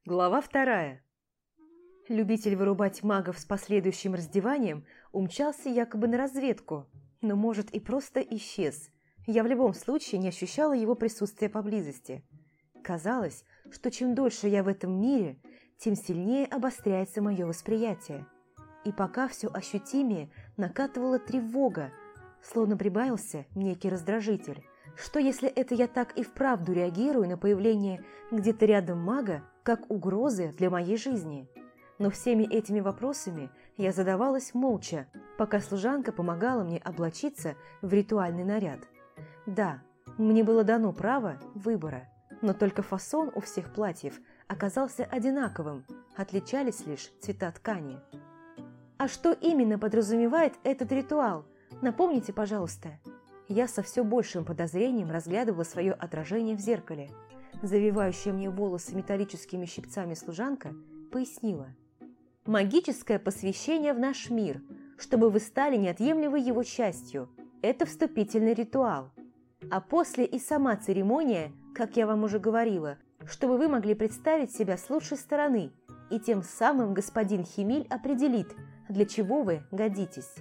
Глава вторая. Любитель вырубать магов с последующим раздеванием умчался якобы на разведку, но, может, и просто исчез. Я в любом случае не ощущала его присутствия поблизости. Казалось, что чем дольше я в этом мире, тем сильнее обостряется мое восприятие. И пока все ощутимее накатывала тревога, словно прибавился некий раздражитель. Что если это я так и вправду реагирую на появление где-то рядом мага, как угрозы для моей жизни? Но всеми этими вопросами я задавалась молча, пока служанка помогала мне облачиться в ритуальный наряд. Да, мне было дано право выбора, но только фасон у всех платьев оказался одинаковым, отличались лишь цвета ткани. «А что именно подразумевает этот ритуал? Напомните, пожалуйста». Я со все большим подозрением разглядывала свое отражение в зеркале. Завивающая мне волосы металлическими щипцами служанка пояснила. «Магическое посвящение в наш мир, чтобы вы стали неотъемлемой его частью. Это вступительный ритуал. А после и сама церемония, как я вам уже говорила, чтобы вы могли представить себя с лучшей стороны, и тем самым господин Хемиль определит, для чего вы годитесь.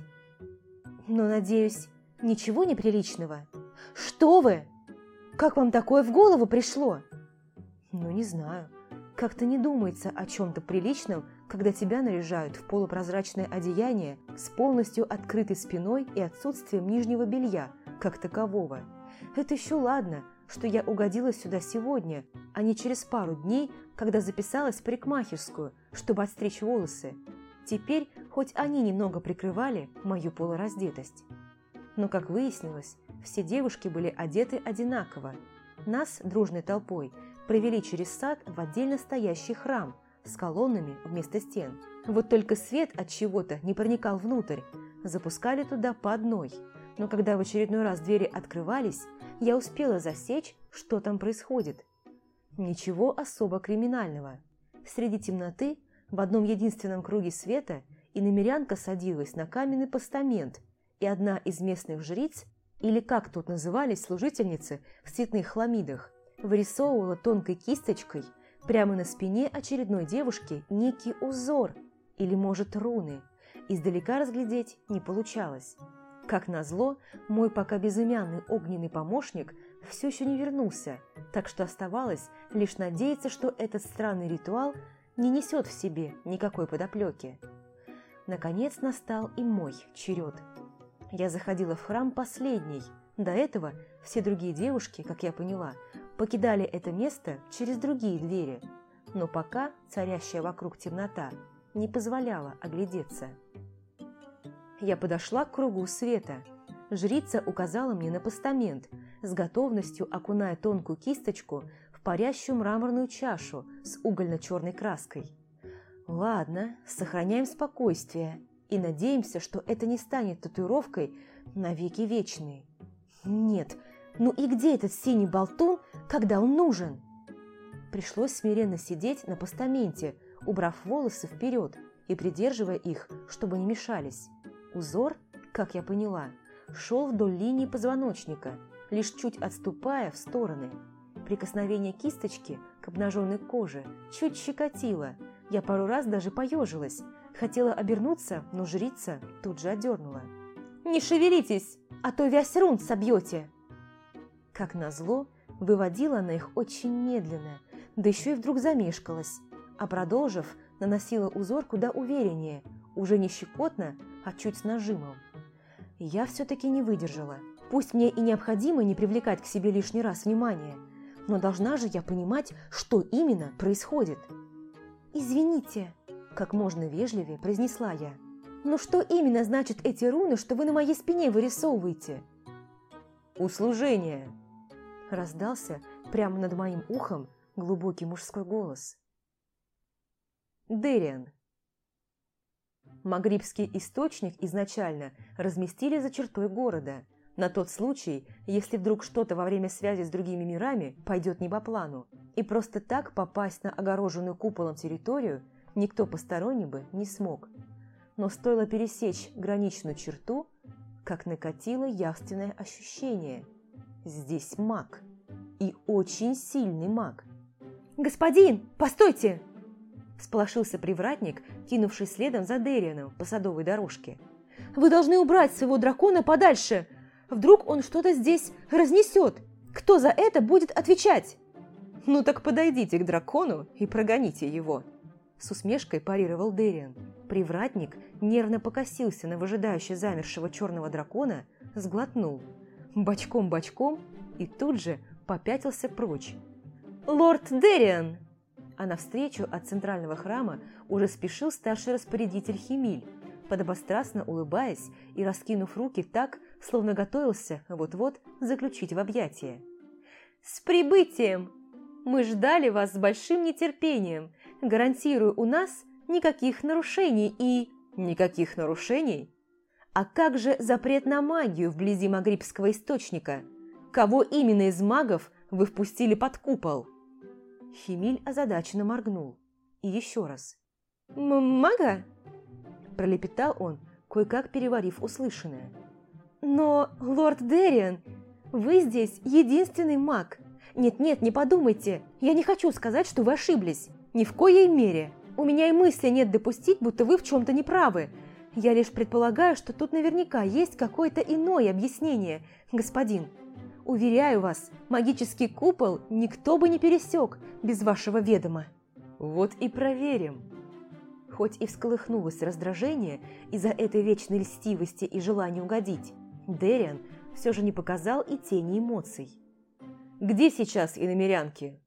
Но, надеюсь, ничего неприличного? Что вы? Как вам такое в голову пришло? Ну, не знаю. Как-то не думается о чем-то приличном, когда тебя наряжают в полупрозрачное одеяние с полностью открытой спиной и отсутствием нижнего белья, как такового. Это еще ладно, что я угодила сюда сегодня, а не через пару дней, когда записалась в парикмахерскую, чтобы отстричь волосы. Теперь хоть они немного прикрывали мою полураздетость. Но, как выяснилось, все девушки были одеты одинаково. Нас, дружной толпой, провели через сад в отдельно стоящий храм с колоннами вместо стен. Вот только свет от чего-то не проникал внутрь, запускали туда по одной. Но когда в очередной раз двери открывались, я успела засечь, что там происходит. Ничего особо криминального. Среди темноты, в одном единственном круге света, иномерянка садилась на каменный постамент, и одна из местных жриц, или как тут назывались служительницы в цветных хламидах, вырисовывала тонкой кисточкой прямо на спине очередной девушки некий узор, или, может, руны. Издалека разглядеть не получалось. Как назло, мой пока безымянный огненный помощник все еще не вернулся, так что оставалось лишь надеяться, что этот странный ритуал не несет в себе никакой подоплеки. Наконец настал и мой черед. Я заходила в храм последней. До этого все другие девушки, как я поняла, покидали это место через другие двери. Но пока царящая вокруг темнота не позволяла оглядеться. Я подошла к кругу света. Жрица указала мне на постамент, с готовностью окуная тонкую кисточку в парящую мраморную чашу с угольно-черной краской. Ладно, сохраняем спокойствие и надеемся, что это не станет татуировкой на веки вечные. Нет, ну и где этот синий болтун, когда он нужен? Пришлось смиренно сидеть на постаменте, убрав волосы вперед и придерживая их, чтобы не мешались. Узор, как я поняла, шел вдоль линии позвоночника, лишь чуть отступая в стороны. Прикосновение кисточки к обнаженной коже чуть щекотило. Я пару раз даже поежилась. Хотела обернуться, но жрица тут же одернула. «Не шевелитесь, а то вязь рун собьете!» Как назло, выводила она их очень медленно, да еще и вдруг замешкалась, а продолжив, наносила узор куда увереннее, уже не щекотно, а чуть с нажимом. Я все-таки не выдержала. Пусть мне и необходимо не привлекать к себе лишний раз внимание, но должна же я понимать, что именно происходит. «Извините», – как можно вежливее произнесла я. «Но что именно значат эти руны, что вы на моей спине вырисовываете?» «Услужение», – раздался прямо над моим ухом глубокий мужской голос. Дериан. Магрибский источник изначально разместили за чертой города, на тот случай, если вдруг что-то во время связи с другими мирами пойдет не по плану, и просто так попасть на огороженную куполом территорию никто посторонний бы не смог. Но стоило пересечь граничную черту, как накатило явственное ощущение. Здесь маг. И очень сильный маг. «Господин, постойте!» Всполошился привратник, кинувший следом за Дерианом по садовой дорожке. «Вы должны убрать своего дракона подальше! Вдруг он что-то здесь разнесет! Кто за это будет отвечать?» «Ну так подойдите к дракону и прогоните его!» С усмешкой парировал Дериан. Привратник нервно покосился на выжидающе замершего черного дракона, сглотнул. Бочком-бочком и тут же попятился прочь. «Лорд Дериан!» А навстречу от центрального храма уже спешил старший распорядитель Химиль, подобострастно улыбаясь и раскинув руки так, словно готовился вот-вот заключить в объятия. «С прибытием! Мы ждали вас с большим нетерпением. Гарантирую, у нас никаких нарушений и...» «Никаких нарушений? А как же запрет на магию вблизи Магрибского источника? Кого именно из магов вы впустили под купол?» Химиль озадаченно моргнул. И еще раз. «Мага?» Пролепетал он, кое-как переварив услышанное. «Но, лорд Дериан, вы здесь единственный маг. Нет-нет, не подумайте, я не хочу сказать, что вы ошиблись. Ни в коей мере. У меня и мысли нет допустить, будто вы в чем-то неправы. Я лишь предполагаю, что тут наверняка есть какое-то иное объяснение, господин. Уверяю вас, магический купол никто бы не пересек без вашего ведома». «Вот и проверим». Хоть и всколыхнулось раздражение из-за этой вечной льстивости и желания угодить, Дериан все же не показал и тени эмоций. «Где сейчас иномерянки?»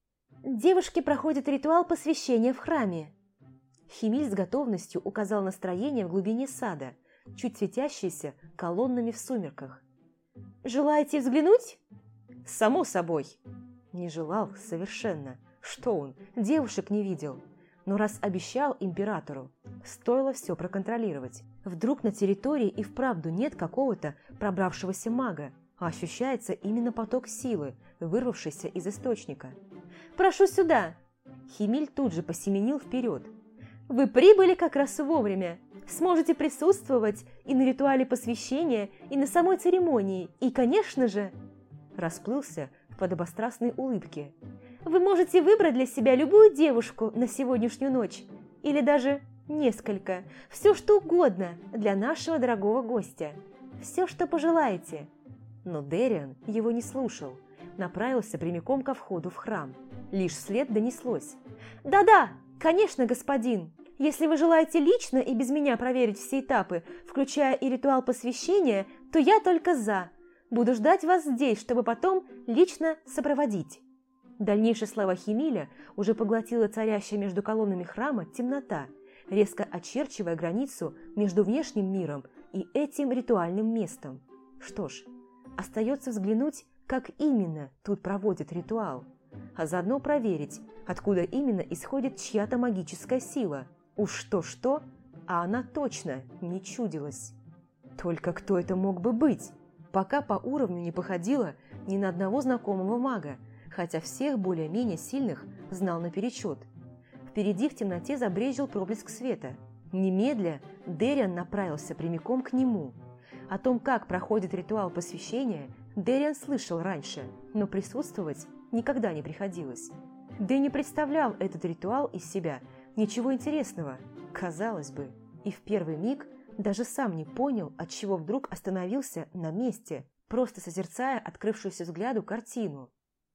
«Девушки проходят ритуал посвящения в храме». Химиль с готовностью указал настроение в глубине сада, чуть светящееся колоннами в сумерках. «Желаете взглянуть?» «Само собой». Не желал совершенно. Что он, девушек не видел? Но раз обещал императору, стоило все проконтролировать. Вдруг на территории и вправду нет какого-то пробравшегося мага, а ощущается именно поток силы, вырвавшийся из источника. «Прошу сюда!» Химиль тут же посеменил вперед. «Вы прибыли как раз вовремя. Сможете присутствовать и на ритуале посвящения, и на самой церемонии, и, конечно же...» Расплылся в подобострастной улыбке. «Вы можете выбрать для себя любую девушку на сегодняшнюю ночь, или даже несколько, все что угодно для нашего дорогого гостя. Все, что пожелаете». Но Дериан его не слушал, направился прямиком ко входу в храм. Лишь вслед донеслось. «Да-да, конечно, господин. Если вы желаете лично и без меня проверить все этапы, включая и ритуал посвящения, то я только за. Буду ждать вас здесь, чтобы потом лично сопроводить». Дальнейшие слова Химиля уже поглотила царящая между колоннами храма темнота, резко очерчивая границу между внешним миром и этим ритуальным местом. Что ж, остается взглянуть, как именно тут проводят ритуал, а заодно проверить, откуда именно исходит чья-то магическая сила. Уж что-что, а она точно не чудилась. Только кто это мог бы быть? Пока по уровню не походила ни на одного знакомого мага, хотя всех более-менее сильных знал наперечет. Впереди в темноте забрезжил проблеск света. Немедля Дериан направился прямиком к нему. О том, как проходит ритуал посвящения, Дериан слышал раньше, но присутствовать никогда не приходилось. Да и не представлял этот ритуал из себя ничего интересного, казалось бы, и в первый миг даже сам не понял, отчего вдруг остановился на месте, просто созерцая открывшуюся взгляду картину.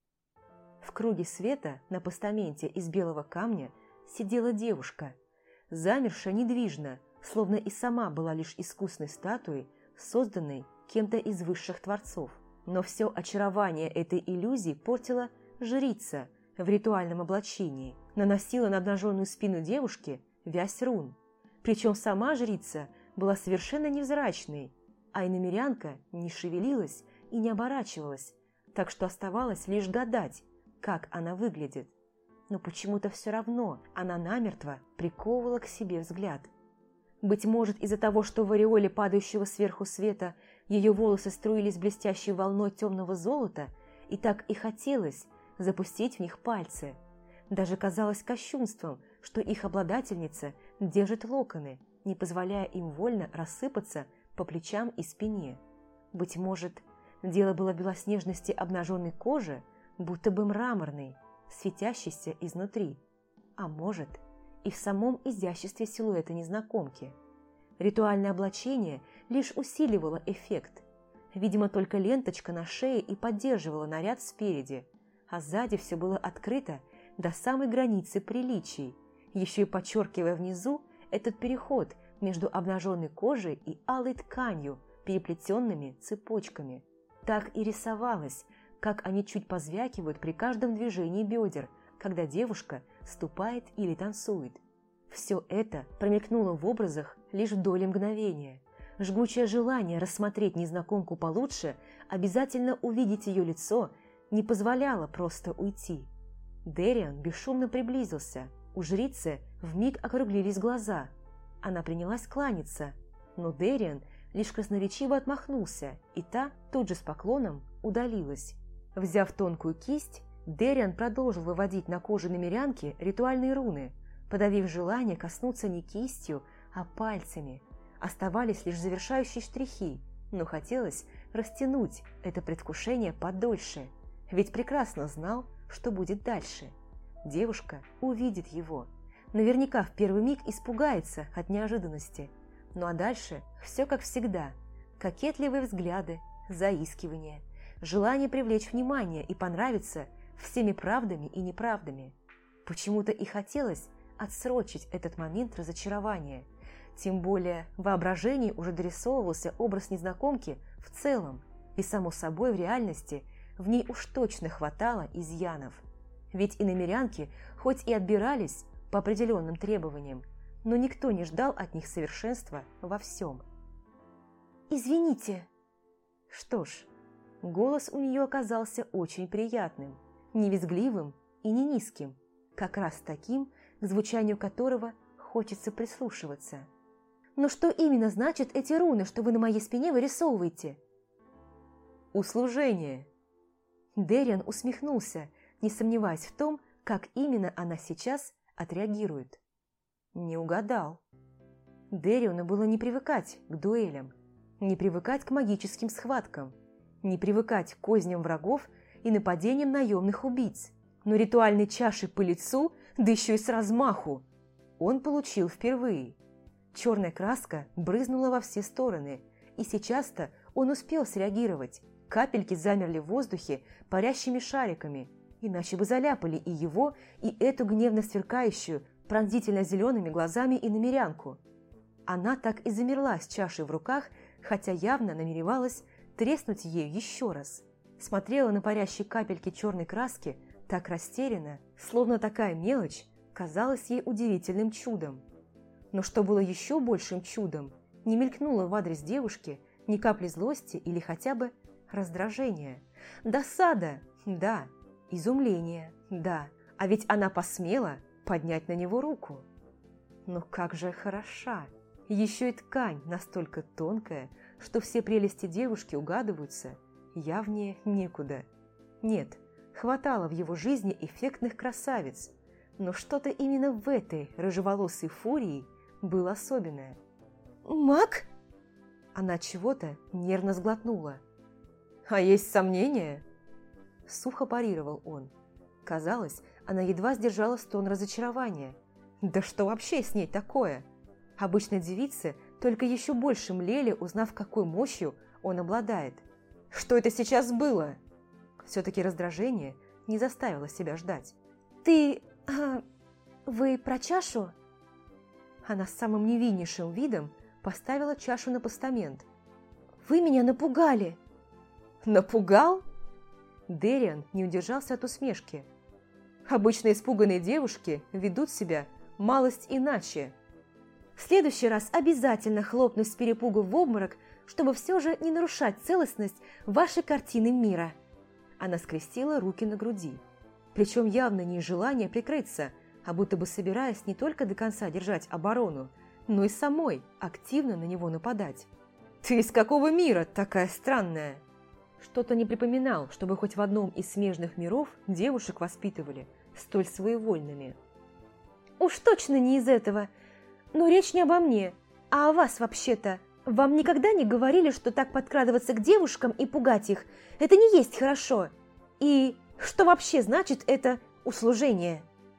В круге света на постаменте из белого камня сидела девушка, замершая недвижно, словно и сама была лишь искусной статуей, созданной кем-то из высших творцов. Но все очарование этой иллюзии портила жрица в ритуальном облачении, наносила на обнаженную спину девушки вязь рун. Причем сама жрица была совершенно невзрачной, а иномерянка не шевелилась и не оборачивалась, так что оставалось лишь гадать, как она выглядит. Но почему-то все равно она намертво приковывала к себе взгляд. Быть может, из-за того, что в ореоле падающего сверху света ее волосы струились блестящей волной темного золота, и так и хотелось запустить в них пальцы. Даже казалось кощунством, что их обладательница держит локоны, не позволяя им вольно рассыпаться по плечам и спине. Быть может, дело было в белоснежности обнаженной кожи, будто бы мраморной, светящейся изнутри. А может, и в самом изяществе силуэта незнакомки. Ритуальное облачение лишь усиливало эффект. Видимо, только ленточка на шее и поддерживала наряд спереди, а сзади все было открыто до самой границы приличий, еще и подчеркивая внизу этот переход между обнаженной кожей и алой тканью, переплетенными цепочками. Так и рисовалось, как они чуть позвякивают при каждом движении бедер, когда девушка ступает или танцует. Все это промелькнуло в образах лишь в доли мгновения. Жгучее желание рассмотреть незнакомку получше, обязательно увидеть ее лицо, не позволяло просто уйти. Дэриан бесшумно приблизился. У жрицы вмиг округлились глаза. Она принялась кланяться, но Дэриан лишь красноречиво отмахнулся, и та тут же с поклоном удалилась. Взяв тонкую кисть, Дэриан продолжил выводить на коже намерянки ритуальные руны, подавив желание коснуться не кистью, а пальцами. Оставались лишь завершающие штрихи, но хотелось растянуть это предвкушение подольше, ведь прекрасно знал, что будет дальше. Девушка увидит его. Наверняка в первый миг испугается от неожиданности. Ну а дальше все как всегда. Кокетливые взгляды, заискивание, желание привлечь внимание и понравиться всеми правдами и неправдами. Почему-то и хотелось отсрочить этот момент разочарования. Тем более в воображении уже дорисовывался образ незнакомки в целом, и, само собой, в реальности в ней уж точно хватало изъянов. Ведь иномерянки хоть и отбирались по определенным требованиям, но никто не ждал от них совершенства во всем. «Извините». Что ж, голос у нее оказался очень приятным, не визгливым и не низким, как раз таким, к звучанию которого хочется прислушиваться. «Но что именно значат эти руны, что вы на моей спине вырисовываете?» «Услужение». Дэриан усмехнулся, не сомневаясь в том, как именно она сейчас отреагирует. Не угадал. Дэриану было не привыкать к дуэлям, не привыкать к магическим схваткам, не привыкать к козням врагов и нападениям наемных убийц. Но ритуальной чаши по лицу, да еще и с размаху, он получил впервые. Черная краска брызнула во все стороны, и сейчас-то он успел среагировать. Капельки замерли в воздухе парящими шариками, иначе бы заляпали и его, и эту гневно сверкающую, пронзительно-зелеными глазами иномерянку. Она так и замерла с чашей в руках, хотя явно намеревалась треснуть ею еще раз. Смотрела на парящие капельки черной краски так растерянно, словно такая мелочь казалась ей удивительным чудом. Но что было еще большим чудом, не мелькнуло в адрес девушки ни капли злости или хотя бы раздражения. Досада, да, изумление, да, а ведь она посмела поднять на него руку. Но как же хороша! Еще и ткань настолько тонкая, что все прелести девушки угадываются, явнее некуда. Нет, хватало в его жизни эффектных красавиц, но что-то именно в этой рыжеволосой фурии было особенное. «Маг?» Она чего-то нервно сглотнула. «А есть сомнения?» Сухо парировал он. Казалось, она едва сдержала стон разочарования. Да что вообще с ней такое? Обычно девицы только еще больше млели, узнав, какой мощью он обладает. Что это сейчас было? Все-таки раздражение не заставило себя ждать. «Ты... вы про чашу?» Она с самым невиннейшим видом поставила чашу на постамент. «Вы меня напугали!» «Напугал?» Дэриан не удержался от усмешки. Обычно испуганные девушки ведут себя малость иначе. «В следующий раз обязательно хлопнусь с перепугу в обморок, чтобы все же не нарушать целостность вашей картины мира». Она скрестила руки на груди, причем явно не из желания прикрыться, а будто бы собираясь не только до конца держать оборону, но и самой активно на него нападать. «Ты из какого мира такая странная?» Что-то не припоминал, чтобы хоть в одном из смежных миров девушек воспитывали столь своевольными. «Уж точно не из этого. Но речь не обо мне, а о вас вообще-то. Вам никогда не говорили, что так подкрадываться к девушкам и пугать их – это не есть хорошо? И что вообще значит это услужение?»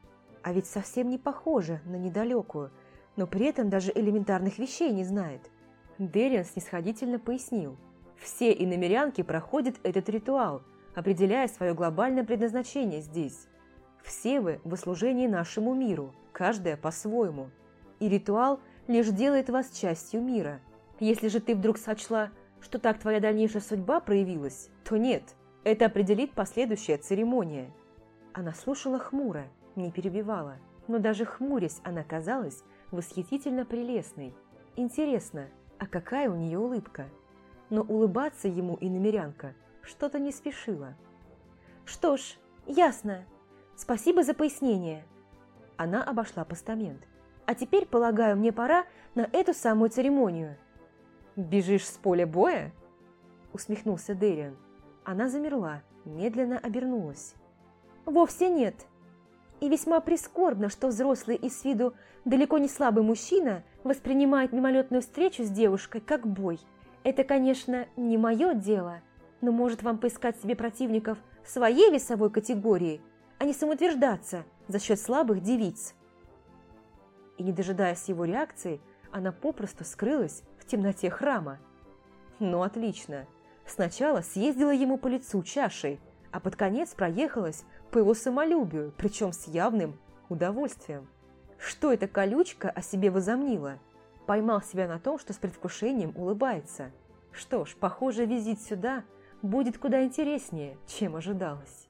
А ведь совсем не похожа на недалекую, но при этом даже элементарных вещей не знает. Дериан снисходительно пояснил. Все иномерянки проходят этот ритуал, определяя свое глобальное предназначение здесь. Все вы в служении нашему миру, каждая по-своему. И ритуал лишь делает вас частью мира. Если же ты вдруг сочла, что так твоя дальнейшая судьба проявилась, то нет, это определит последующая церемония. Она слушала хмуро, не перебивала, но даже хмурясь она казалась восхитительно прелестной. Интересно, а какая у нее улыбка? Но улыбаться ему иномерянка что-то не спешила. «Что ж, ясно. Спасибо за пояснение». Она обошла постамент. «А теперь, полагаю, мне пора на эту самую церемонию». «Бежишь с поля боя?» Усмехнулся Дериан. Она замерла, медленно обернулась. «Вовсе нет. И весьма прискорбно, что взрослый и с виду далеко не слабый мужчина воспринимает мимолетную встречу с девушкой как бой. Это, конечно, не мое дело, но может вам поискать себе противников своей весовой категории, а не самоутверждаться за счет слабых девиц». И, не дожидаясь его реакции, она попросту скрылась в темноте храма. Ну, отлично. Сначала съездила ему по лицу чашей, а под конец проехалась по его самолюбию, причем с явным удовольствием. Что эта колючка о себе возомнила? Поймал себя на том, что с предвкушением улыбается. Что ж, похоже, визит сюда будет куда интереснее, чем ожидалось.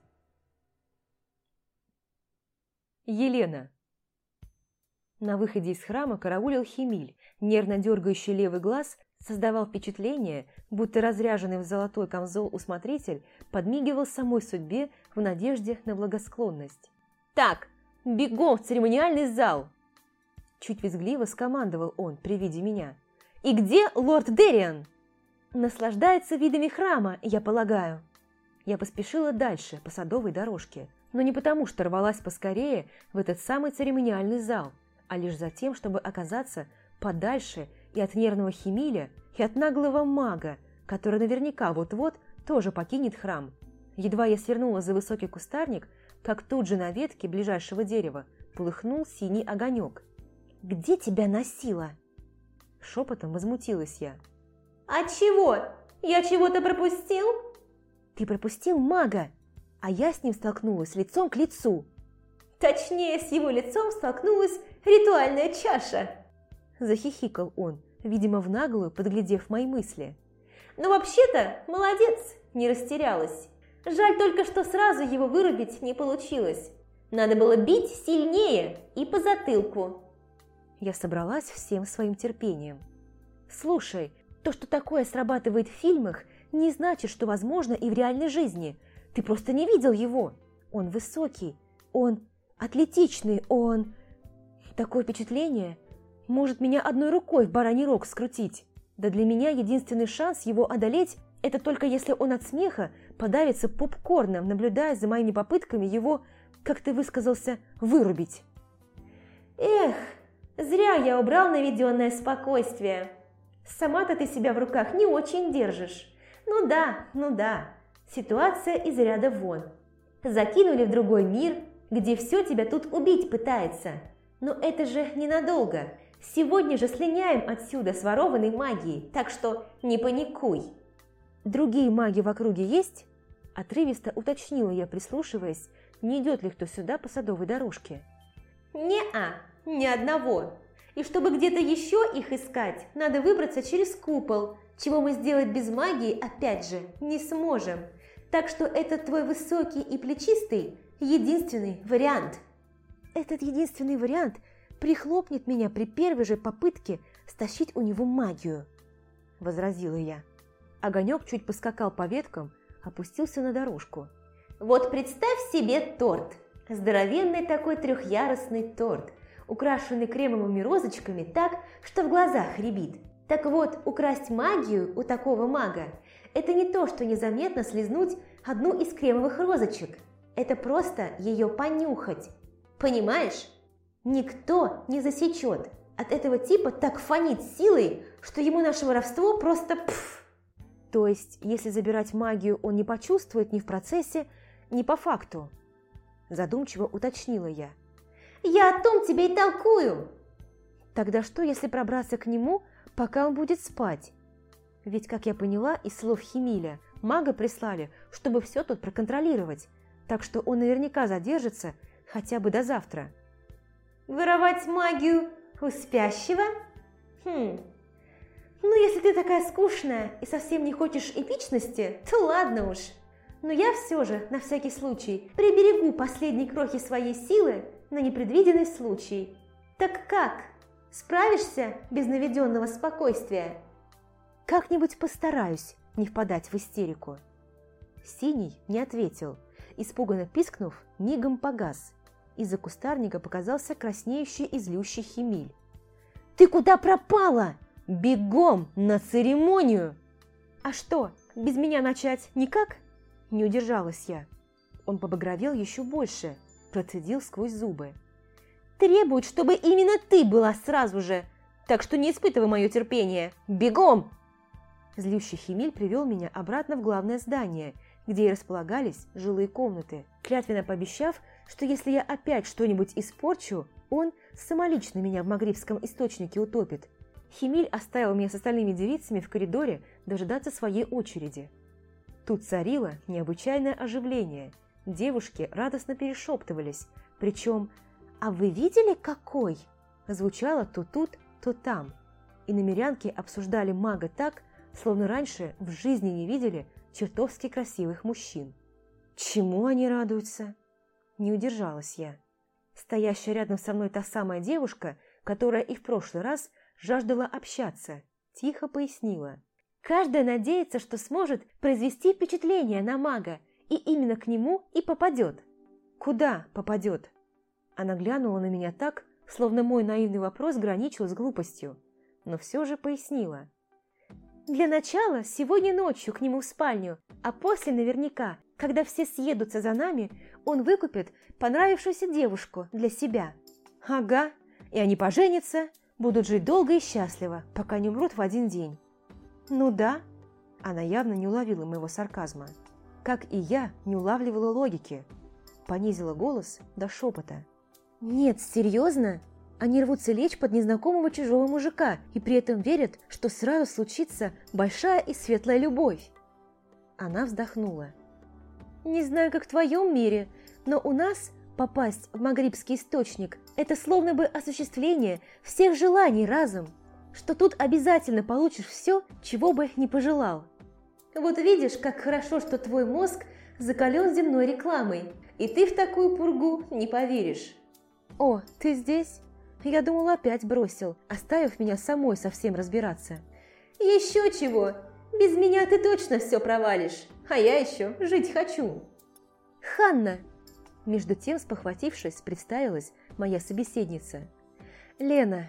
Елена. На выходе из храма караулил Хемиль, нервно дергающий левый глаз создавал впечатление, будто разряженный в золотой камзол усмотритель подмигивал самой судьбе в надежде на благосклонность. «Так, бегом в церемониальный зал!» Чуть визгливо скомандовал он при виде меня. «И где лорд Дериан?» «Наслаждается видами храма, я полагаю». Я поспешила дальше, по садовой дорожке, но не потому, что рвалась поскорее в этот самый церемониальный зал, а лишь за тем, чтобы оказаться подальше и от нервного Хемиля, и от наглого мага, который наверняка вот-вот тоже покинет храм. Едва я свернула за высокий кустарник, как тут же на ветке ближайшего дерева полыхнул синий огонек. «Где тебя носило?» Шепотом возмутилась я. «А чего? Я чего-то пропустил?» «Ты пропустил мага, а я с ним столкнулась лицом к лицу». «Точнее, с его лицом столкнулась ритуальная чаша!» Захихикал он, видимо, в наглую подглядев мои мысли. «Ну, вообще-то, молодец, не растерялась. Жаль только, что сразу его вырубить не получилось. Надо было бить сильнее и по затылку». Я собралась всем своим терпением. «Слушай, то, что такое срабатывает в фильмах, не значит, что возможно и в реальной жизни. Ты просто не видел его. Он высокий, он атлетичный, он... Такое впечатление может меня одной рукой в бараний рог скрутить. Да для меня единственный шанс его одолеть – это только если он от смеха подавится попкорном, наблюдая за моими попытками его, как ты высказался, вырубить». «Эх, зря я убрал наведенное спокойствие. Сама-то ты себя в руках не очень держишь. Ну да, ситуация из ряда вон. Закинули в другой мир, где все тебя тут убить пытается. Но это же ненадолго. Сегодня же слиняем отсюда с ворованной магией, так что не паникуй». «Другие маги в округе есть?» Отрывисто уточнила я, прислушиваясь, не идет ли кто сюда по садовой дорожке. «Не-а, ни одного. И чтобы где-то еще их искать, надо выбраться через купол, чего мы сделать без магии, опять же, не сможем. Так что этот твой высокий и плечистый – единственный вариант». «Этот единственный вариант прихлопнет меня при первой же попытке стащить у него магию», – возразила я. Огонек чуть поскакал по веткам, опустился на дорожку. «Вот представь себе торт. Здоровенный такой трехъярусный торт, украшенный кремовыми розочками так, что в глазах рябит. Так вот, украсть магию у такого мага – это не то, что незаметно слизнуть одну из кремовых розочек. Это просто ее понюхать. Понимаешь? Никто не засечет. От этого типа так фонит силой, что ему наше воровство просто пф». «То есть, если забирать магию, он не почувствует ни в процессе, ни по факту?» Задумчиво уточнила я. Я о том тебе и толкую. Тогда что, если пробраться к нему, пока он будет спать? Ведь, как я поняла из слов Химиля, мага прислали, чтобы все тут проконтролировать, так что он наверняка задержится хотя бы до завтра. Воровать магию у спящего? Ну, если ты такая скучная и совсем не хочешь эпичности, то ладно уж. Но я все же, на всякий случай, приберегу последние крохи своей силы на непредвиденный случай. Так как? Справишься без наведенного спокойствия? Как-нибудь постараюсь не впадать в истерику. Синий не ответил, испуганно пискнув, мигом погас. Из-за кустарника показался краснеющий и злющий Химиль. «Ты куда пропала? Бегом на церемонию!» «А что, без меня начать никак?» Не удержалась я. Он побагровел еще больше, процедил сквозь зубы. «Требует, чтобы именно ты была сразу же, так что не испытывай мое терпение. Бегом!» Злющий Химиль привел меня обратно в главное здание, где и располагались жилые комнаты, клятвенно пообещав, что если я опять что-нибудь испорчу, он самолично меня в Магрибском источнике утопит. Химиль оставил меня с остальными девицами в коридоре дожидаться своей очереди. Тут царило необычайное оживление. Девушки радостно перешептывались, причем «А вы видели, какой?» звучало то тут, то там. И намерянки обсуждали мага так, словно раньше в жизни не видели чертовски красивых мужчин. Чему они радуются? Не удержалась я. Стоящая рядом со мной та самая девушка, которая и в прошлый раз жаждала общаться, тихо пояснила. Каждая надеется, что сможет произвести впечатление на мага, и именно к нему и попадет. Куда попадет? Она глянула на меня так, словно мой наивный вопрос граничил с глупостью, но все же пояснила. Для начала сегодня ночью к нему в спальню, а после наверняка, когда все съедутся за нами, он выкупит понравившуюся девушку для себя. Ага, и они поженятся, будут жить долго и счастливо, пока не умрут в один день. Ну да, она явно не уловила моего сарказма. Как и я не улавливала логики. Понизила голос до шепота. Нет, серьезно? Они рвутся лечь под незнакомого чужого мужика и при этом верят, что сразу случится большая и светлая любовь. Она вздохнула. Не знаю, как в твоем мире, но у нас попасть в Магрибский источник – это словно бы осуществление всех желаний разом, что тут обязательно получишь все, чего бы не пожелал. Вот видишь, как хорошо, что твой мозг закален земной рекламой, и ты в такую пургу не поверишь. О, ты здесь? Я думала, опять бросил, оставив меня самой совсем разбираться. Еще чего? Без меня ты точно все провалишь, а я еще жить хочу. Ханна! Между тем, спохватившись, представилась моя собеседница. Лена.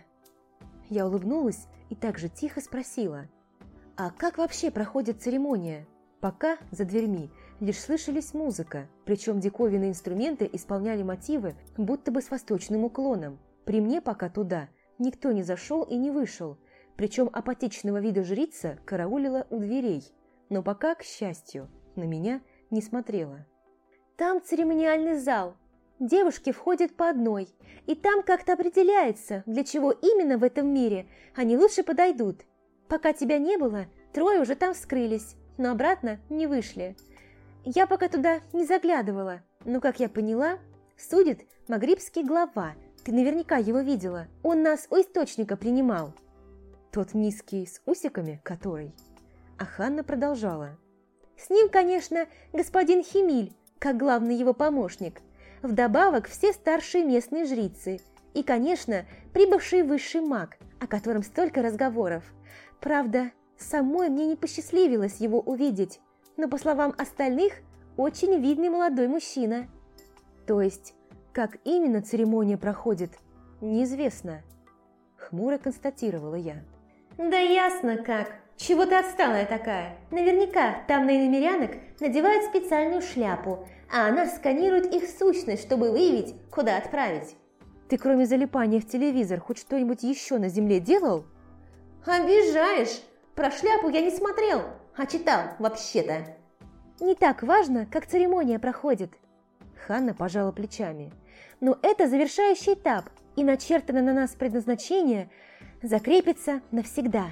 Я улыбнулась и также тихо спросила. А как вообще проходит церемония? Пока за дверьми лишь слышались музыка, причем диковинные инструменты исполняли мотивы, будто бы с восточным уклоном. При мне пока туда никто не зашел и не вышел, причем апатичного вида жрица караулила у дверей, но пока, к счастью, на меня не смотрела. Там церемониальный зал. Девушки входят по одной, и там как-то определяется, для чего именно в этом мире они лучше подойдут. Пока тебя не было, трое уже там вскрылись, но обратно не вышли. Я пока туда не заглядывала, но, как я поняла, судит магрибский глава. Ты наверняка его видела. Он нас у источника принимал. Тот низкий, с усиками, который. А Ханна продолжала. С ним, конечно, господин Химиль, как главный его помощник. Вдобавок все старшие местные жрицы. И, конечно, прибывший высший маг, о котором столько разговоров. Правда, самой мне не посчастливилось его увидеть, но, по словам остальных, очень видный молодой мужчина. То есть, как именно церемония проходит, неизвестно. Хмуро констатировала я. Да ясно как. Чего ты отсталая такая? Наверняка там на иномерянок надевают специальную шляпу, а она сканирует их сущность, чтобы выявить, куда отправить. Ты кроме залипания в телевизор хоть что-нибудь еще на земле делал? Обижаешь! Про шляпу я не смотрел, а читал вообще-то. Не так важно, как церемония проходит. Ханна пожала плечами. Но это завершающий этап, и начертанное на нас предназначение закрепится навсегда.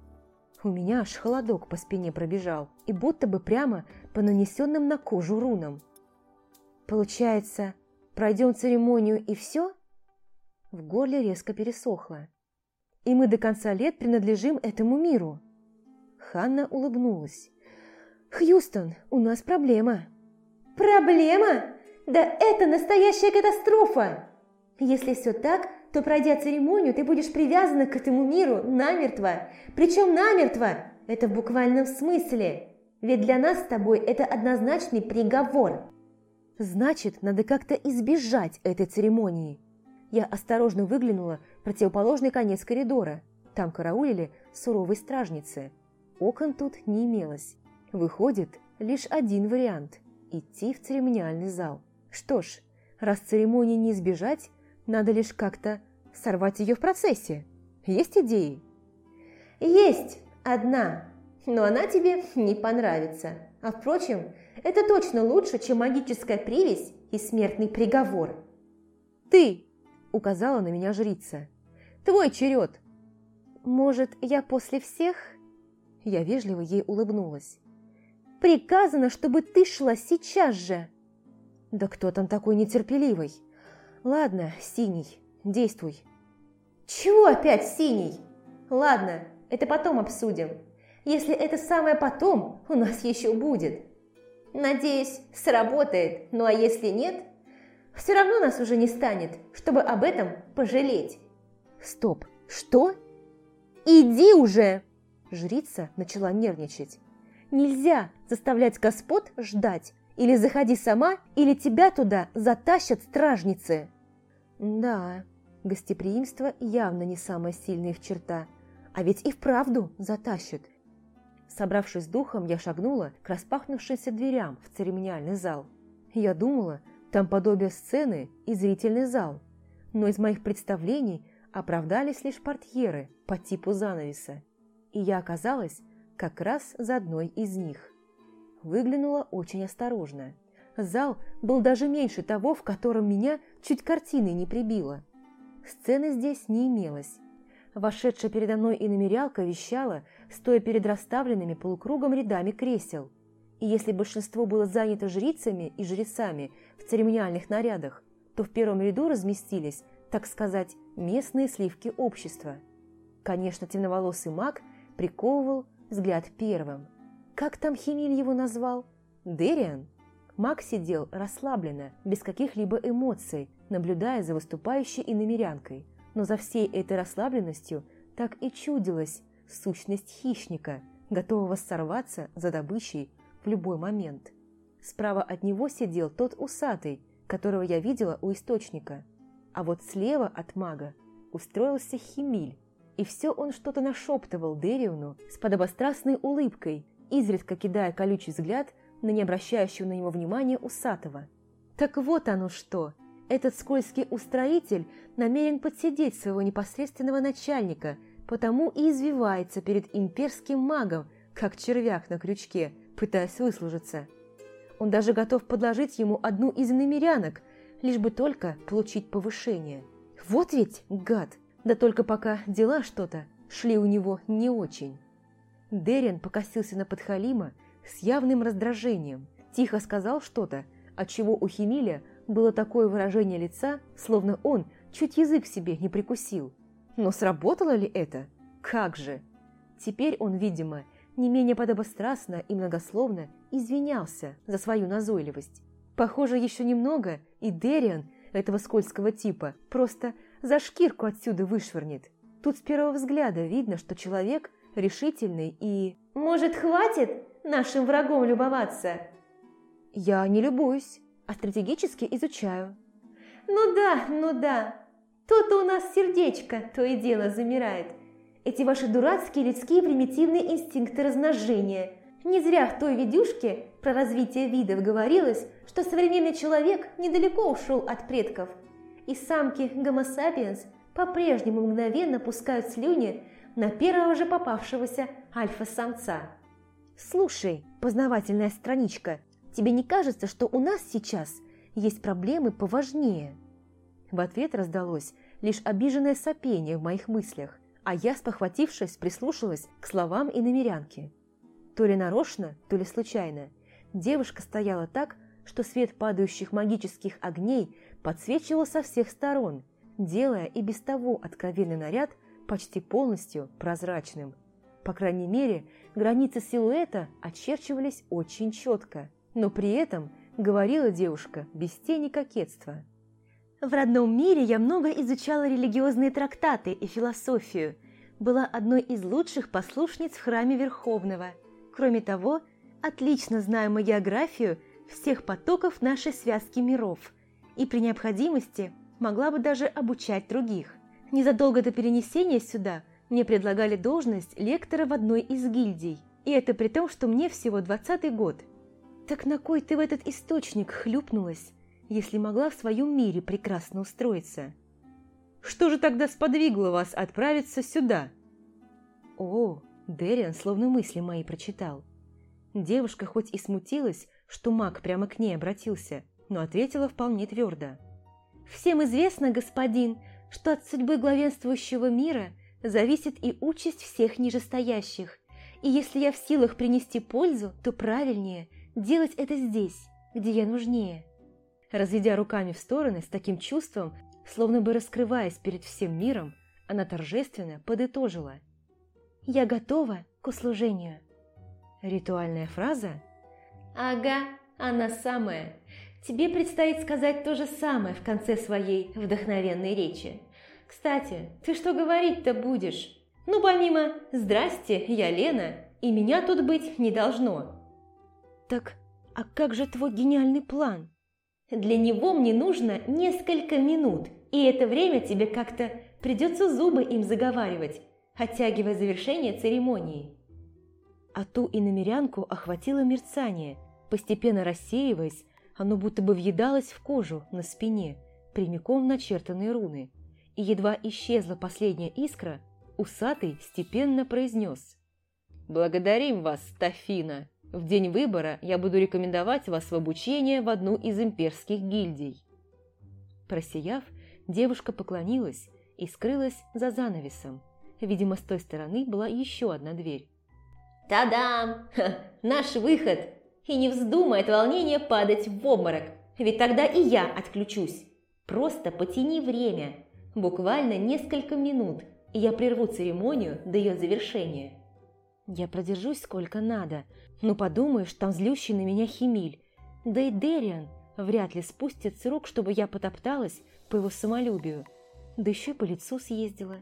У меня аж холодок по спине пробежал, и будто бы прямо по нанесенным на кожу рунам. Получается, пройдем церемонию и все? В горле резко пересохло. И мы до конца лет принадлежим этому миру. Ханна улыбнулась. «Хьюстон, у нас проблема». Проблема? Да это настоящая катастрофа! Если все так, то, пройдя церемонию, ты будешь привязана к этому миру намертво. Причем намертво, это в буквальном смысле. Ведь для нас с тобой это однозначный приговор. Значит, надо как-то избежать этой церемонии. Я осторожно выглянула в противоположный конец коридора. Там караулили суровые стражницы. Окон тут не имелось. Выходит, лишь один вариант – идти в церемониальный зал. Что ж, раз церемонии не избежать, надо лишь как-то сорвать ее в процессе. Есть идеи? Есть одна, но она тебе не понравится. А впрочем, это точно лучше, чем магическая привязь и смертный приговор. «Ты!» – указала на меня жрица. «Твой черед!» «Может, я после всех?» Я вежливо ей улыбнулась. «Приказано, чтобы ты шла сейчас же!» «Да кто там такой нетерпеливый? Ладно, Синий, действуй!» «Чего опять Синий? Ладно, это потом обсудим. Если это самое потом, у нас еще будет. Надеюсь, сработает, ну а если нет, все равно нас уже не станет, чтобы об этом пожалеть». «Стоп, что?» «Иди уже!» Жрица начала нервничать. «Нельзя заставлять господ ждать. Или заходи сама, или тебя туда затащат стражницы». Да, гостеприимство явно не самая сильная их черта. А ведь и вправду затащат. Собравшись с духом, я шагнула к распахнувшимся дверям в церемониальный зал. Я думала, там подобие сцены и зрительный зал. Но из моих представлений оправдались лишь портьеры по типу занавеса. И я оказалась как раз за одной из них. Выглянула очень осторожно. Зал был даже меньше того, в котором меня чуть картиной не прибило. Сцены здесь не имелось. Вошедшая передо мной иномерялка вещала, стоя перед расставленными полукругом рядами кресел. И если большинство было занято жрицами и жрецами в церемониальных нарядах, то в первом ряду разместились, так сказать, местные сливки общества. Конечно, темноволосый маг приковывал взгляд первым. Как там Химиль его назвал? Дериан? Маг сидел расслабленно, без каких-либо эмоций, наблюдая за выступающей иномерянкой. Но за всей этой расслабленностью так и чудилась сущность хищника, готового сорваться за добычей в любой момент. Справа от него сидел тот усатый, которого я видела у источника. А вот слева от мага устроился Химиль, и все он что-то нашептывал Дериону с подобострастной улыбкой, изредка кидая колючий взгляд на не обращающего на него внимания усатого. Так вот оно что! Этот скользкий устроитель намерен подсидеть своего непосредственного начальника, потому и извивается перед имперским магом, как червяк на крючке, пытаясь выслужиться. Он даже готов подложить ему одну из иномерянок, лишь бы только получить повышение. Вот ведь гад! Да только пока дела что-то шли у него не очень. Дериан покосился на подхалима с явным раздражением, тихо сказал что-то, отчего у Химиля было такое выражение лица, словно он чуть язык себе не прикусил. Но сработало ли это? Как же! Теперь он, видимо, не менее подобострастно и многословно извинялся за свою назойливость. Похоже, еще немного, и Дериан, этого скользкого типа, просто за шкирку отсюда вышвырнет. Тут с первого взгляда видно, что человек решительный и... «Может, хватит нашим врагом любоваться?» «Я не любуюсь, а стратегически изучаю». Ну да. То-то у нас сердечко то и дело замирает. Эти ваши дурацкие людские примитивные инстинкты размножения. Не зря в той видюшке про развитие видов говорилось, что современный человек недалеко ушел от предков. И самки Homo sapiens по-прежнему мгновенно пускают слюни на первого же попавшегося альфа-самца. «Слушай, познавательная страничка, тебе не кажется, что у нас сейчас есть проблемы поважнее?» В ответ раздалось лишь обиженное сопение в моих мыслях, а я, спохватившись, прислушалась к словам иномерянки. То ли нарочно, то ли случайно. Девушка стояла так, что свет падающих магических огней подсвечивал со всех сторон, делая и без того откровенный наряд почти полностью прозрачным. По крайней мере, границы силуэта очерчивались очень четко, но при этом говорила девушка без тени кокетства. В родном мире я много изучала религиозные трактаты и философию, была одной из лучших послушниц в храме Верховного. Кроме того, отлично знаю магиографию всех потоков нашей связки миров и при необходимости могла бы даже обучать других. Незадолго до перенесения сюда мне предлагали должность лектора в одной из гильдий, и это при том, что мне всего 20-й год. Так на кой ты в этот источник хлюпнулась, если могла в своем мире прекрасно устроиться? Что же тогда сподвигло вас отправиться сюда? О, Дэриан словно мысли мои прочитал. Девушка хоть и смутилась, что маг прямо к ней обратился, но ответила вполне твердо. «Всем известно, господин, что от судьбы главенствующего мира зависит и участь всех нижестоящих, и если я в силах принести пользу, то правильнее делать это здесь, где я нужнее». Разведя руками в стороны с таким чувством, словно бы раскрываясь перед всем миром, она торжественно подытожила. «Я готова к услужению». Ритуальная фраза? Ага, она самая. Тебе предстоит сказать то же самое в конце своей вдохновенной речи. Кстати, ты что говорить-то будешь? Ну, помимо «Здрасте, я Лена, и меня тут быть не должно». Так, а как же твой гениальный план? Для него мне нужно несколько минут, и это время тебе как-то придется зубы им заговаривать, оттягивая завершение церемонии. А ту иномерянку охватило мерцание, постепенно рассеиваясь, оно будто бы въедалось в кожу на спине, прямиком в начертанные руны. И едва исчезла последняя искра, усатый степенно произнес: «Благодарим вас, Тафина! В день выбора я буду рекомендовать вас в обучение в одну из имперских гильдий». Просияв, девушка поклонилась и скрылась за занавесом. Видимо, с той стороны была еще одна дверь. «Та-дам! Ха, наш выход! И не вздумай от волнения падать в обморок, ведь тогда и я отключусь. Просто потяни время, буквально несколько минут, и я прерву церемонию до ее завершения». Я продержусь сколько надо, но подумаешь, там злющий на меня Химиль. Да и Дэриан вряд ли спустит с рук, чтобы я потопталась по его самолюбию. Да еще и по лицу съездила.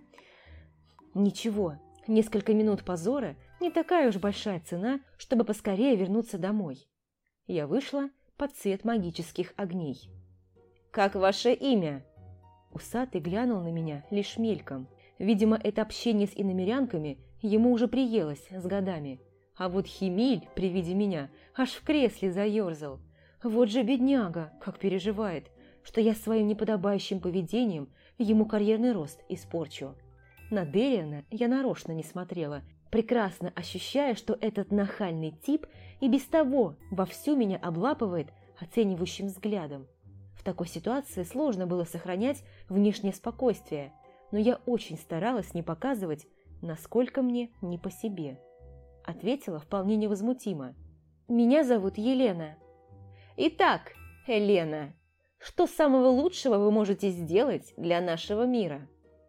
Ничего, несколько минут позора не такая уж большая цена, чтобы поскорее вернуться домой. Я вышла под цвет магических огней. «Как ваше имя?» Усатый глянул на меня лишь мельком. Видимо, это общение с иномерянками ему уже приелось с годами. А вот Химиль при виде меня аж в кресле заерзал. Вот же бедняга, как переживает, что я своим неподобающим поведением ему карьерный рост испорчу. На Дэриана я нарочно не смотрела, прекрасно ощущая, что этот нахальный тип и без того вовсю меня облапывает оценивающим взглядом. В такой ситуации сложно было сохранять внешнее спокойствие, но я очень старалась не показывать, насколько мне не по себе. Ответила вполне невозмутимо. «Меня зовут Елена». «Итак, Елена, что самого лучшего вы можете сделать для нашего мира?»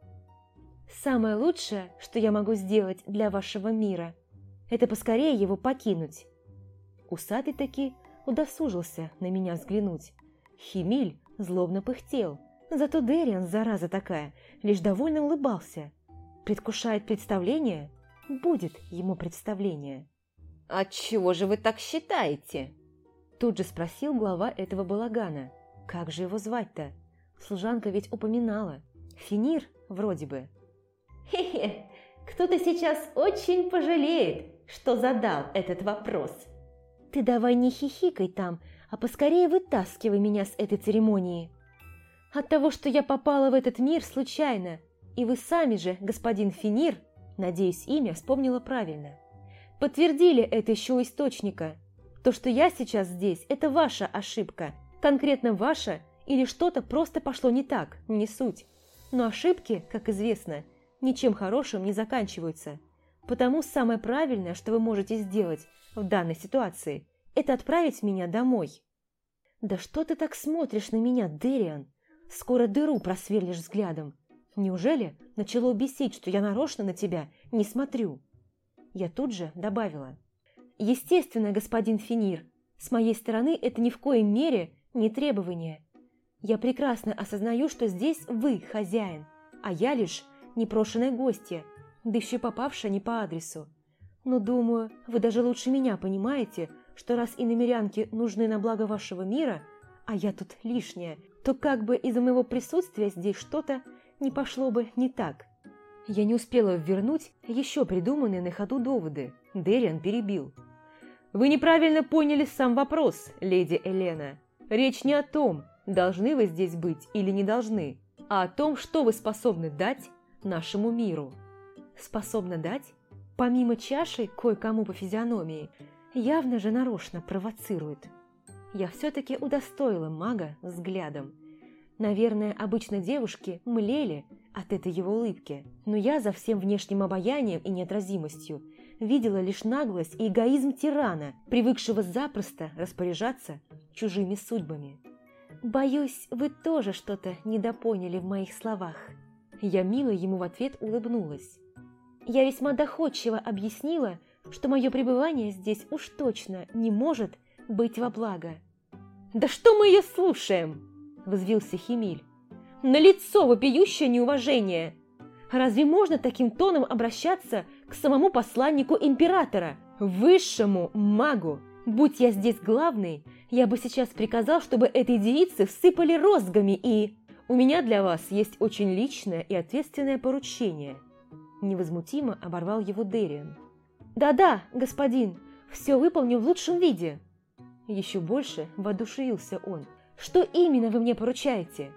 «Самое лучшее, что я могу сделать для вашего мира, это поскорее его покинуть». Усатый таки удосужился на меня взглянуть. Химиль злобно пыхтел, зато Дэриан, зараза такая, лишь довольно улыбался. Предвкушает представление? Будет ему представление. «Отчего же вы так считаете?» Тут же спросил глава этого балагана. Как же его звать-то? Служанка ведь упоминала. Финир вроде бы. «Хе-хе, кто-то сейчас очень пожалеет, что задал этот вопрос». «Ты давай не хихикай там, а поскорее вытаскивай меня с этой церемонии. От того, что я попала в этот мир случайно, и вы сами же, господин Финир, надеюсь, имя вспомнила правильно, подтвердили это еще у источника. То, что я сейчас здесь, это ваша ошибка, конкретно ваша или что-то просто пошло не так, не суть. Но ошибки, как известно, ничем хорошим не заканчиваются. Потому самое правильное, что вы можете сделать в данной ситуации, это отправить меня домой. Да что ты так смотришь на меня, Дэриан? Скоро дыру просверлишь взглядом. Неужели начало бесить, что я нарочно на тебя не смотрю? Я тут же добавила. Естественно, господин Финир, с моей стороны это ни в коей мере не требование. Я прекрасно осознаю, что здесь вы хозяин, а я лишь непрошенная гостья, да еще попавшая не по адресу. Но, думаю, вы даже лучше меня понимаете, что раз иномерянки нужны на благо вашего мира, а я тут лишняя, то как бы из-за моего присутствия здесь что-то не пошло бы не так. Я не успела вернуть еще придуманные на ходу доводы. Дэриан перебил. Вы неправильно поняли сам вопрос, леди Элена. Речь не о том, должны вы здесь быть или не должны, а о том, что вы способны дать нашему миру. Способна дать? Помимо чаши кое-кому по физиономии, явно же нарочно провоцирует. Я все-таки удостоила мага взглядом. Наверное, обычно девушки млели от этой его улыбки, но я за всем внешним обаянием и неотразимостью видела лишь наглость и эгоизм тирана, привыкшего запросто распоряжаться чужими судьбами. «Боюсь, вы тоже что-то недопоняли в моих словах». Я мило ему в ответ улыбнулась. Я весьма доходчиво объяснила, что мое пребывание здесь уж точно не может быть во благо. «Да что мы ее слушаем?» – взвился Химиль. «Налицо вопиющее неуважение! Разве можно таким тоном обращаться к самому посланнику императора, высшему магу? Будь я здесь главный, я бы сейчас приказал, чтобы этой девице всыпали розгами и... У меня для вас есть очень личное и ответственное поручение». Невозмутимо оборвал его Дэриан. «Да-да, господин, все выполню в лучшем виде». Еще больше воодушевился он. «Что именно вы мне поручаете?»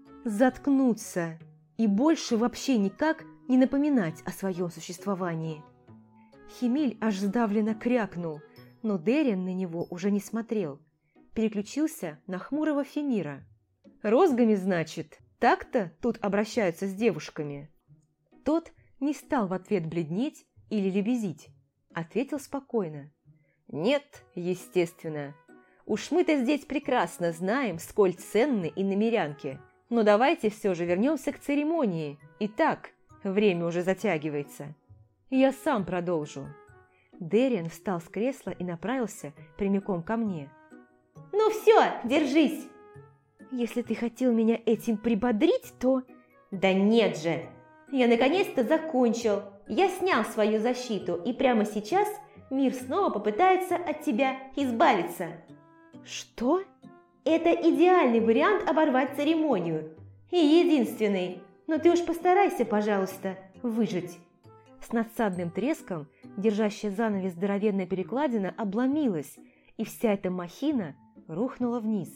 «Заткнуться и больше вообще никак не напоминать о своем существовании». Химиль аж сдавленно крякнул, но Дэриан на него уже не смотрел. Переключился на хмурого Финира. «Розгами, значит, так-то тут обращаются с девушками?» Тот не стал в ответ бледнеть или лебезить, ответил спокойно. «Нет, естественно. Уж мы-то здесь прекрасно знаем, сколь ценны иномерянки. Но давайте все же вернемся к церемонии. Итак, время уже затягивается. Я сам продолжу». Дэриан встал с кресла и направился прямиком ко мне. «Ну все, держись!» «Если ты хотел меня этим прибодрить, то...» «Да нет же! Я наконец-то закончил. Я снял свою защиту, и прямо сейчас мир снова попытается от тебя избавиться». «Что?» «Это идеальный вариант оборвать церемонию. И единственный. Но ты уж постарайся, пожалуйста, выжить». С надсадным треском, держащая занавес здоровенная перекладина, обломилась, и вся эта махина рухнула вниз.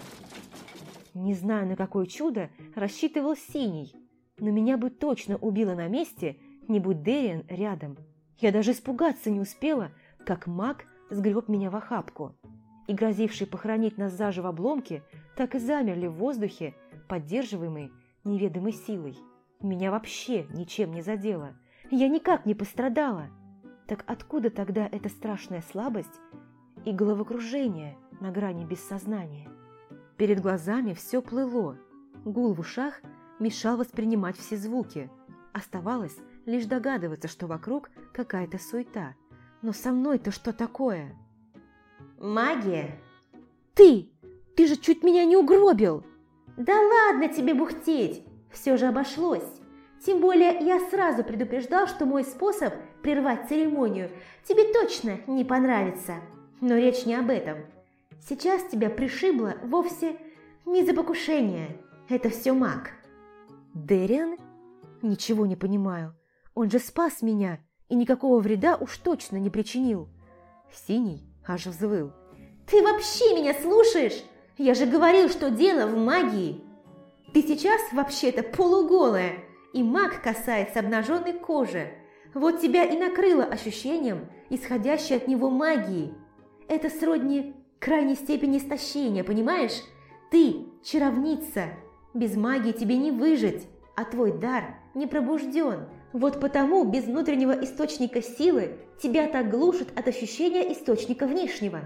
Не знаю, на какое чудо рассчитывал Синий, но меня бы точно убило на месте, не будь Дэриан рядом. Я даже испугаться не успела, как маг сгреб меня в охапку. И грозившие похоронить нас заживо обломки так и замерли в воздухе, поддерживаемые неведомой силой. Меня вообще ничем не задело. Я никак не пострадала. Так откуда тогда эта страшная слабость и головокружение на грани бессознания? Перед глазами все плыло. Гул в ушах мешал воспринимать все звуки. Оставалось лишь догадываться, что вокруг какая-то суета. Но со мной-то что такое? «Магия!» Ты! Ты же чуть меня не угробил!» «Да ладно тебе бухтеть! Все же обошлось. Тем более я сразу предупреждал, что мой способ прервать церемонию тебе точно не понравится. Но речь не об этом. Сейчас тебя пришибло вовсе не за покушение. Это все маг». «Дэриан? Ничего не понимаю. Он же спас меня и никакого вреда уж точно не причинил». Синий аж взвыл. «Ты вообще меня слушаешь? Я же говорил, что дело в магии. Ты сейчас вообще-то полуголая, и маг касается обнаженной кожи. Вот тебя и накрыло ощущением, исходящей от него магии. Это сродни крайней степени истощения, понимаешь? Ты чаровница. Без магии тебе не выжить, а твой дар не пробужден. Вот потому без внутреннего источника силы тебя так глушит от ощущения источника внешнего.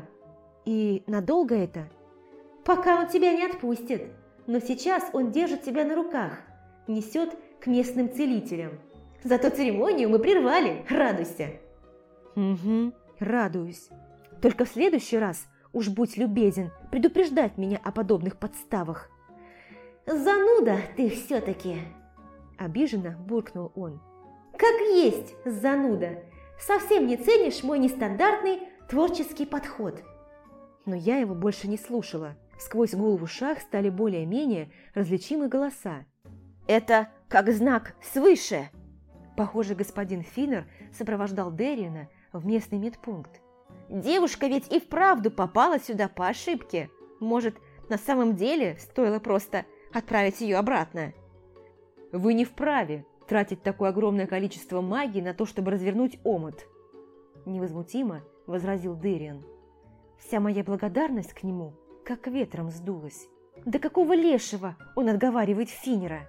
И надолго это? Пока он тебя не отпустит. Но сейчас он держит тебя на руках, несет к местным целителям. Зато церемонию мы прервали, радуйся. Угу, радуюсь. Только в следующий раз уж будь любезен предупреждать меня о подобных подставах. Зануда ты все-таки. Обиженно буркнул он. Как есть, зануда. Совсем не ценишь мой нестандартный творческий подход. Но я его больше не слушала. Сквозь гул в ушах стали более-менее различимы голоса. «Это как знак свыше!» Похоже, господин Финнер сопровождал Дэриана в местный медпункт. «Девушка ведь и вправду попала сюда по ошибке. Может, на самом деле стоило просто отправить ее обратно?» «Вы не вправе тратить такое огромное количество магии на то, чтобы развернуть омут!» Невозмутимо возразил Дэриан. Вся моя благодарность к нему как ветром сдулась. Да какого лешего он отговаривает Финнера?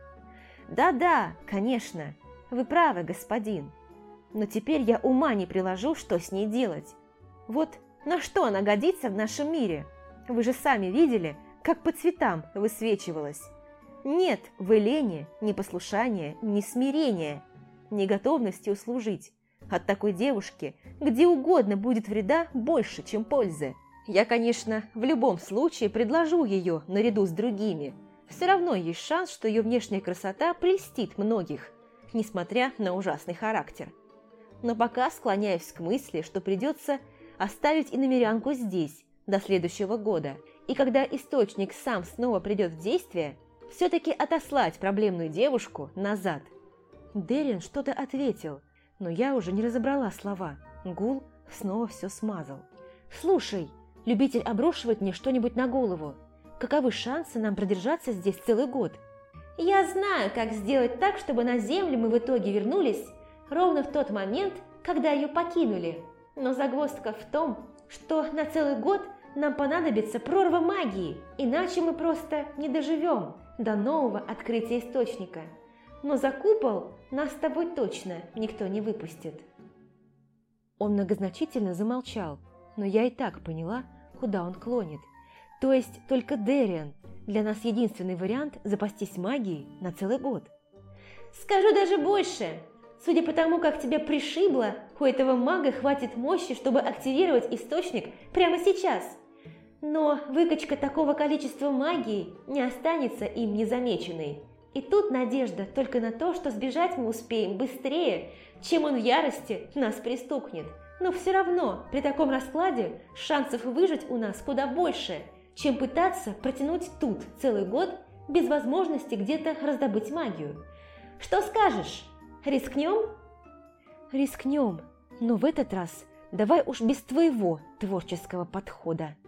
Да-да, конечно, вы правы, господин. Но теперь я ума не приложу, что с ней делать. Вот на что она годится в нашем мире? Вы же сами видели, как по цветам высвечивалась. Нет в Элене ни послушания, ни смирения, ни готовности услужить. От такой девушки где угодно будет вреда больше, чем пользы. Я, конечно, в любом случае предложу ее наряду с другими. Все равно есть шанс, что ее внешняя красота прельстит многих, несмотря на ужасный характер. Но пока склоняюсь к мысли, что придется оставить иномерянку здесь до следующего года, и когда источник сам снова придет в действие, все-таки отослать проблемную девушку назад. Дэриан что-то ответил, но я уже не разобрала слова. Гул снова все смазал. «Слушай, любитель обрушивать мне что-нибудь на голову. Каковы шансы нам продержаться здесь целый год?» «Я знаю, как сделать так, чтобы на Землю мы в итоге вернулись ровно в тот момент, когда ее покинули. Но загвоздка в том, что на целый год нам понадобится прорва магии, иначе мы просто не доживем до нового открытия источника. Но за купол нас с тобой точно никто не выпустит». Он многозначительно замолчал, но я и так поняла, куда он клонит. То есть только Дэриан для нас единственный вариант запастись магией на целый год. Скажу даже больше. Судя по тому, как тебя пришибло, у этого мага хватит мощи, чтобы активировать источник прямо сейчас. Но выкачка такого количества магии не останется им незамеченной. И тут надежда только на то, что сбежать мы успеем быстрее, чем он в ярости нас пристукнет. Но все равно при таком раскладе шансов выжить у нас куда больше, чем пытаться протянуть тут целый год без возможности где-то раздобыть магию. Что скажешь? Рискнем? Рискнем, но в этот раз давай уж без твоего творческого подхода.